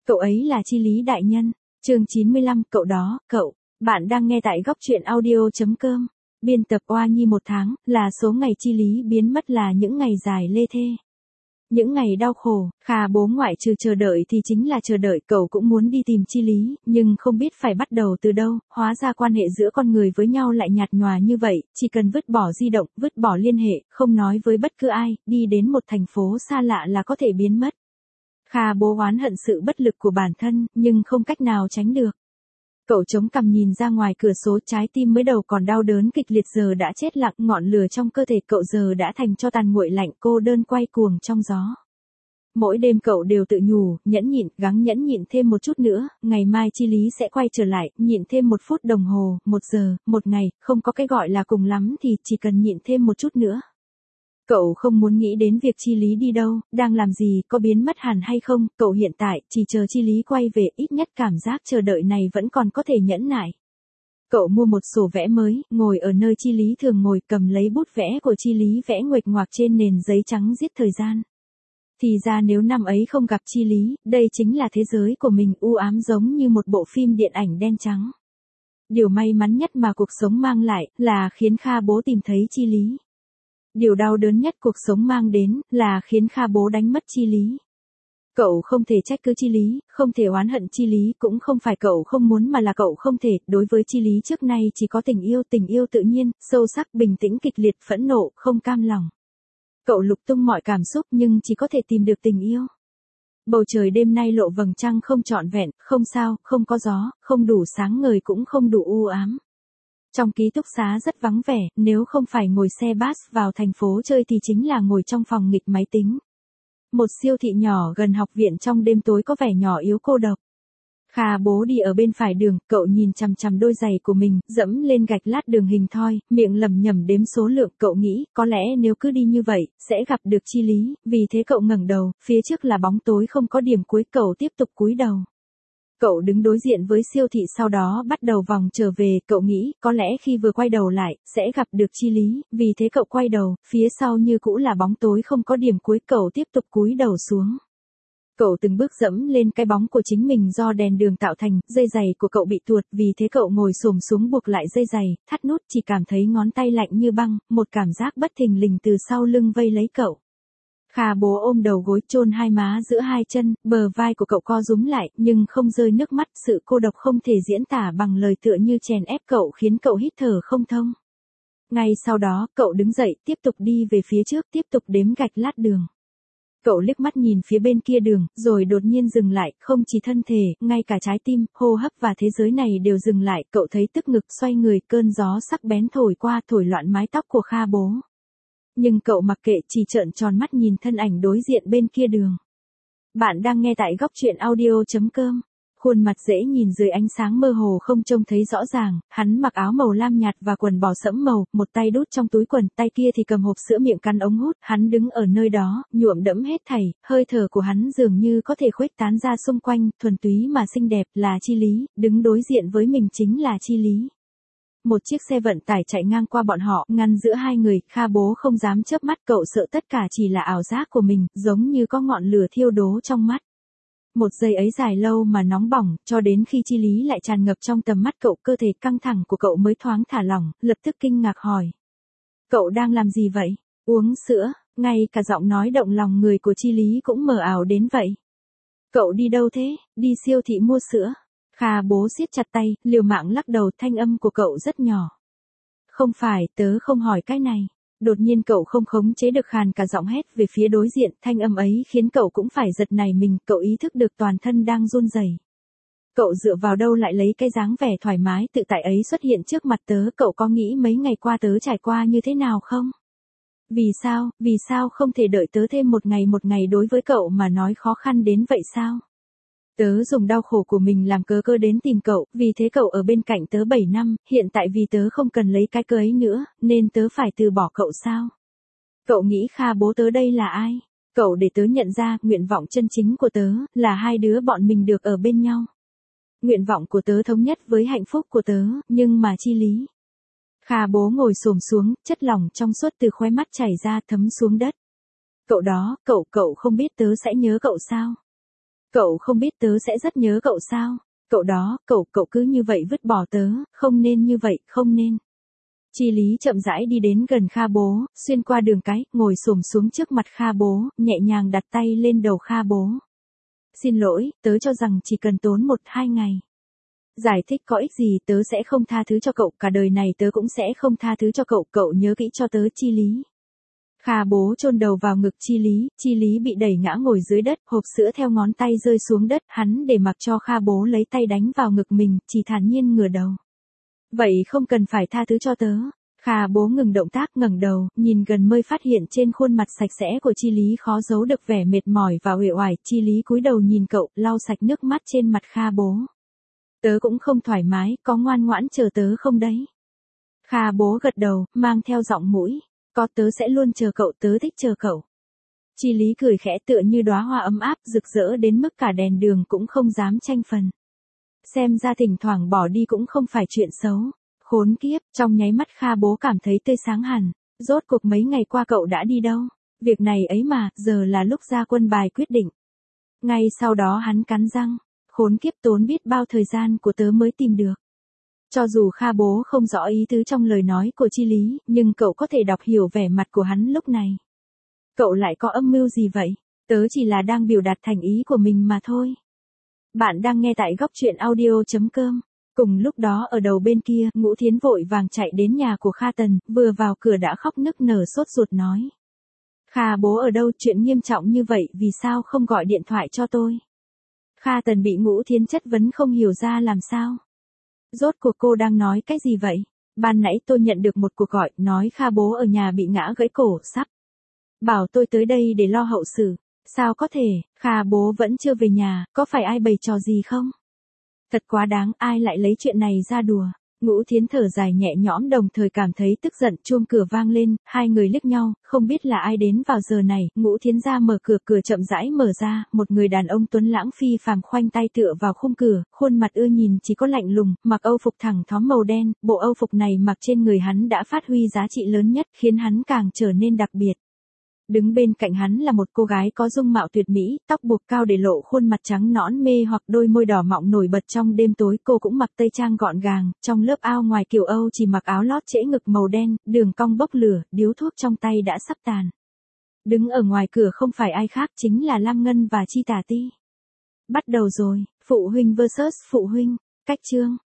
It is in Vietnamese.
Cậu ấy là Chi Lý đại nhân. Chương 95, cậu đó, cậu. Bạn đang nghe tại góc truyện audio.com. Biên tập Oa Nhi. 1 tháng, là số ngày Chi Lý biến mất, là những ngày dài lê thê. Những ngày đau khổ, Kha bố ngoại trừ chờ đợi thì chính là chờ đợi. Cậu cũng muốn đi tìm Chi Lý, nhưng không biết phải bắt đầu từ đâu. Hóa ra quan hệ giữa con người với nhau lại nhạt nhòa như vậy. Chỉ cần vứt bỏ di động, vứt bỏ liên hệ, không nói với bất cứ ai, đi đến một thành phố xa lạ là có thể biến mất. Kha bố oán hận sự bất lực của bản thân, nhưng không cách nào tránh được. Cậu chống cằm nhìn ra ngoài cửa sổ, trái tim mới đầu còn đau đớn kịch liệt giờ đã chết lặng, ngọn lửa trong cơ thể cậu giờ đã thành tro tàn nguội lạnh, cô đơn quay cuồng trong gió. Mỗi đêm cậu đều tự nhủ, nhẫn nhịn, gắng nhẫn nhịn thêm một chút nữa, ngày mai Chi Lý sẽ quay trở lại, nhịn thêm 1 phút đồng hồ, 1 giờ, 1 ngày, không có cái gọi là cùng lắm thì chỉ cần nhịn thêm một chút nữa. Cậu không muốn nghĩ đến việc Chi Lý đi đâu, đang làm gì, có biến mất hẳn hay không, cậu hiện tại chỉ chờ Chi Lý quay về, ít nhất cảm giác chờ đợi này vẫn còn có thể nhẫn nại. Cậu mua một sổ vẽ mới, ngồi ở nơi Chi Lý thường ngồi, cầm lấy bút vẽ của Chi Lý vẽ nguệch ngoạc trên nền giấy trắng giết thời gian. Thì ra nếu năm ấy không gặp Chi Lý, đây chính là thế giới của mình u ám giống như một bộ phim điện ảnh đen trắng. Điều may mắn nhất mà cuộc sống mang lại là khiến Kha bố tìm thấy Chi Lý. Điều đau đớn nhất cuộc sống mang đến là khiến Kha bố đánh mất Chi Lý. Cậu không thể trách cứ Chi Lý, không thể oán hận Chi Lý, cũng không phải cậu không muốn mà là cậu không thể. Đối với Chi Lý trước nay chỉ có tình yêu tự nhiên, sâu sắc, bình tĩnh, kịch liệt, phẫn nộ, không cam lòng. Cậu lục tung mọi cảm xúc nhưng chỉ có thể tìm được tình yêu. Bầu trời đêm nay lộ vầng trăng không trọn vẹn, không sao, không có gió, không đủ sáng ngời cũng không đủ u ám. Trong ký túc xá rất vắng vẻ, nếu không phải ngồi xe bus vào thành phố chơi thì chính là ngồi trong phòng nghịch máy tính. Một siêu thị nhỏ gần học viện trong đêm tối có vẻ nhỏ yếu cô độc. Kha bố đi ở bên phải đường, cậu nhìn chằm chằm đôi giày của mình, dẫm lên gạch lát đường hình thoi, miệng lẩm nhẩm đếm số lượng, cậu nghĩ, có lẽ nếu cứ đi như vậy, sẽ gặp được Chi Lý, vì thế cậu ngẩng đầu, phía trước là bóng tối không có điểm cuối, cậu tiếp tục cúi đầu. Cậu đứng đối diện với siêu thị, sau đó bắt đầu vòng trở về, cậu nghĩ, có lẽ khi vừa quay đầu lại, sẽ gặp được Chi Lý, vì thế cậu quay đầu, phía sau như cũ là bóng tối không có điểm cuối, cậu tiếp tục cúi đầu xuống. Cậu từng bước dẫm lên cái bóng của chính mình do đèn đường tạo thành, dây giày của cậu bị tuột, vì thế cậu ngồi xổm xuống buộc lại dây giày, thắt nút, chỉ cảm thấy ngón tay lạnh như băng, một cảm giác bất thình lình từ sau lưng vây lấy cậu. Kha bố ôm đầu gối, chôn hai má giữa hai chân, bờ vai của cậu co rúm lại, nhưng không rơi nước mắt, sự cô độc không thể diễn tả bằng lời, tựa như chèn ép cậu khiến cậu hít thở không thông. Ngay sau đó, cậu đứng dậy, tiếp tục đi về phía trước, tiếp tục đếm gạch lát đường. Cậu liếc mắt nhìn phía bên kia đường, rồi đột nhiên dừng lại, không chỉ thân thể, ngay cả trái tim, hô hấp và thế giới này đều dừng lại, cậu thấy tức ngực, xoay người, cơn gió sắc bén thổi qua, thổi loạn mái tóc của Kha bố. Nhưng cậu mặc kệ, chỉ trợn tròn mắt nhìn thân ảnh đối diện bên kia đường. Bạn đang nghe tại góc truyện audio.com. Khuôn mặt dễ nhìn dưới ánh sáng mơ hồ không trông thấy rõ ràng, hắn mặc áo màu lam nhạt và quần bò sẫm màu, một tay đút trong túi quần, tay kia thì cầm hộp sữa, miệng cắn ống hút, hắn đứng ở nơi đó, nhuộm đẫm hết thảy, hơi thở của hắn dường như có thể khuếch tán ra xung quanh, thuần túy mà xinh đẹp, là Chi Lý, đứng đối diện với mình chính là Chi Lý. Một chiếc xe vận tải chạy ngang qua bọn họ, ngăn giữa hai người, Kha bố không dám chớp mắt, cậu sợ tất cả chỉ là ảo giác của mình, giống như có ngọn lửa thiêu đố trong mắt. Một giây ấy dài lâu mà nóng bỏng, cho đến khi Chi Lý lại tràn ngập trong tầm mắt cậu, cơ thể căng thẳng của cậu mới thoáng thả lỏng, lập tức kinh ngạc hỏi. Cậu đang làm gì vậy? Uống sữa, ngay cả giọng nói động lòng người của Chi Lý cũng mờ ảo đến vậy. Cậu đi đâu thế? Đi siêu thị mua sữa. Kha bố siết chặt tay, liều mạng lắc đầu, thanh âm của cậu rất nhỏ. Không phải, tớ không hỏi cái này. Đột nhiên cậu không khống chế được, khàn cả giọng hét về phía đối diện, thanh âm ấy khiến cậu cũng phải giật nảy mình, cậu ý thức được toàn thân đang run rẩy. Cậu dựa vào đâu lại lấy cái dáng vẻ thoải mái tự tại ấy xuất hiện trước mặt tớ, cậu có nghĩ mấy ngày qua tớ trải qua như thế nào không? Vì sao không thể đợi tớ thêm một ngày đối với cậu mà nói khó khăn đến vậy sao? Tớ dùng đau khổ của mình làm cớ đến tìm cậu, vì thế cậu ở bên cạnh tớ 7 năm, hiện tại vì tớ không cần lấy cái cớ ấy nữa, nên tớ phải từ bỏ cậu sao? Cậu nghĩ Kha bố tớ đây là ai? Cậu để tớ nhận ra, nguyện vọng chân chính của tớ, là hai đứa bọn mình được ở bên nhau. Nguyện vọng của tớ thống nhất với hạnh phúc của tớ, nhưng mà Chi Lý. Kha bố ngồi xổm xuống, chất lỏng trong suốt từ khóe mắt chảy ra thấm xuống đất. Cậu đó, cậu không biết tớ sẽ nhớ cậu sao? Cậu không biết tớ sẽ rất nhớ cậu sao? Cậu đó, cậu cứ như vậy vứt bỏ tớ, không nên như vậy, không nên. Chi Lý chậm rãi đi đến gần Kha Bố, xuyên qua đường cái, ngồi xổm xuống trước mặt Kha Bố, nhẹ nhàng đặt tay lên đầu Kha Bố. Xin lỗi, tớ cho rằng chỉ cần tốn 1-2 ngày. Giải thích có ích gì, tớ sẽ không tha thứ cho cậu, cả đời này tớ cũng sẽ không tha thứ cho cậu, cậu nhớ kỹ cho tớ Chi Lý. Kha Bố chôn đầu vào ngực Chi Lý bị đẩy ngã ngồi dưới đất, hộp sữa theo ngón tay rơi xuống đất, hắn để mặc cho Kha Bố lấy tay đánh vào ngực mình, chỉ thản nhiên ngửa đầu. Vậy không cần phải tha thứ cho tớ. Kha Bố ngừng động tác, ngẩng đầu, nhìn gần mới phát hiện trên khuôn mặt sạch sẽ của Chi Lý khó giấu được vẻ mệt mỏi và uể oải. Chi Lý cúi đầu nhìn cậu, lau sạch nước mắt trên mặt Kha Bố. Tớ cũng không thoải mái, có ngoan ngoãn chờ tớ không đấy? Kha Bố gật đầu, mang theo giọng mũi. Có, tớ sẽ luôn chờ cậu, tớ thích chờ cậu. Chi Lý cười khẽ tựa như đóa hoa ấm áp, rực rỡ đến mức cả đèn đường cũng không dám tranh phần. Xem ra thỉnh thoảng bỏ đi cũng không phải chuyện xấu. Khốn kiếp, trong nháy mắt Kha Bố cảm thấy tươi sáng hẳn. Rốt cuộc mấy ngày qua cậu đã đi đâu? Việc này ấy mà, giờ là lúc ra quân bài quyết định. Ngay sau đó hắn cắn răng. Khốn kiếp, tốn biết bao thời gian của tớ mới tìm được. Cho dù Kha Bố không rõ ý tứ trong lời nói của Chi Lý, nhưng cậu có thể đọc hiểu vẻ mặt của hắn lúc này. Cậu lại có âm mưu gì vậy? Tớ chỉ là đang biểu đạt thành ý của mình mà thôi. Bạn đang nghe tại góc truyện audio.com. Cùng lúc đó ở đầu bên kia, Ngũ Thiến vội vàng chạy đến nhà của Kha Tần, vừa vào cửa đã khóc nức nở sốt ruột nói. Kha Bố ở đâu, chuyện nghiêm trọng như vậy, vì sao không gọi điện thoại cho tôi? Kha Tần bị Ngũ Thiến chất vấn không hiểu ra làm sao. Rốt cuộc cô đang nói cái gì vậy? Ban nãy tôi nhận được một cuộc gọi, nói Kha Bố ở nhà bị ngã gãy cổ, sắp bảo tôi tới đây để lo hậu sự. Sao có thể, Kha Bố vẫn chưa về nhà, có phải ai bày trò gì không? Thật quá đáng, ai lại lấy chuyện này ra đùa. Ngũ Thiến thở dài nhẹ nhõm đồng thời cảm thấy tức giận, chuông cửa vang lên, hai người liếc nhau, không biết là ai đến vào giờ này. Ngũ Thiến ra mở cửa, cửa chậm rãi mở ra, một người đàn ông tuấn lãng phi phàm khoanh tay tựa vào khung cửa, khuôn mặt ưa nhìn chỉ có lạnh lùng, mặc âu phục thẳng thóm màu đen, bộ âu phục này mặc trên người hắn đã phát huy giá trị lớn nhất, khiến hắn càng trở nên đặc biệt. Đứng bên cạnh hắn là một cô gái có dung mạo tuyệt mỹ, tóc buộc cao để lộ khuôn mặt trắng nõn mê hoặc đôi môi đỏ mọng nổi bật trong đêm tối. Cô cũng mặc tây trang gọn gàng, trong lớp ao ngoài kiểu Âu chỉ mặc áo lót trễ ngực màu đen, đường cong bốc lửa, điếu thuốc trong tay đã sắp tàn. Đứng ở ngoài cửa không phải ai khác chính là Lam Ngân và Chi Tả Ti. Bắt đầu rồi, phụ huynh vs phụ huynh, cách chương.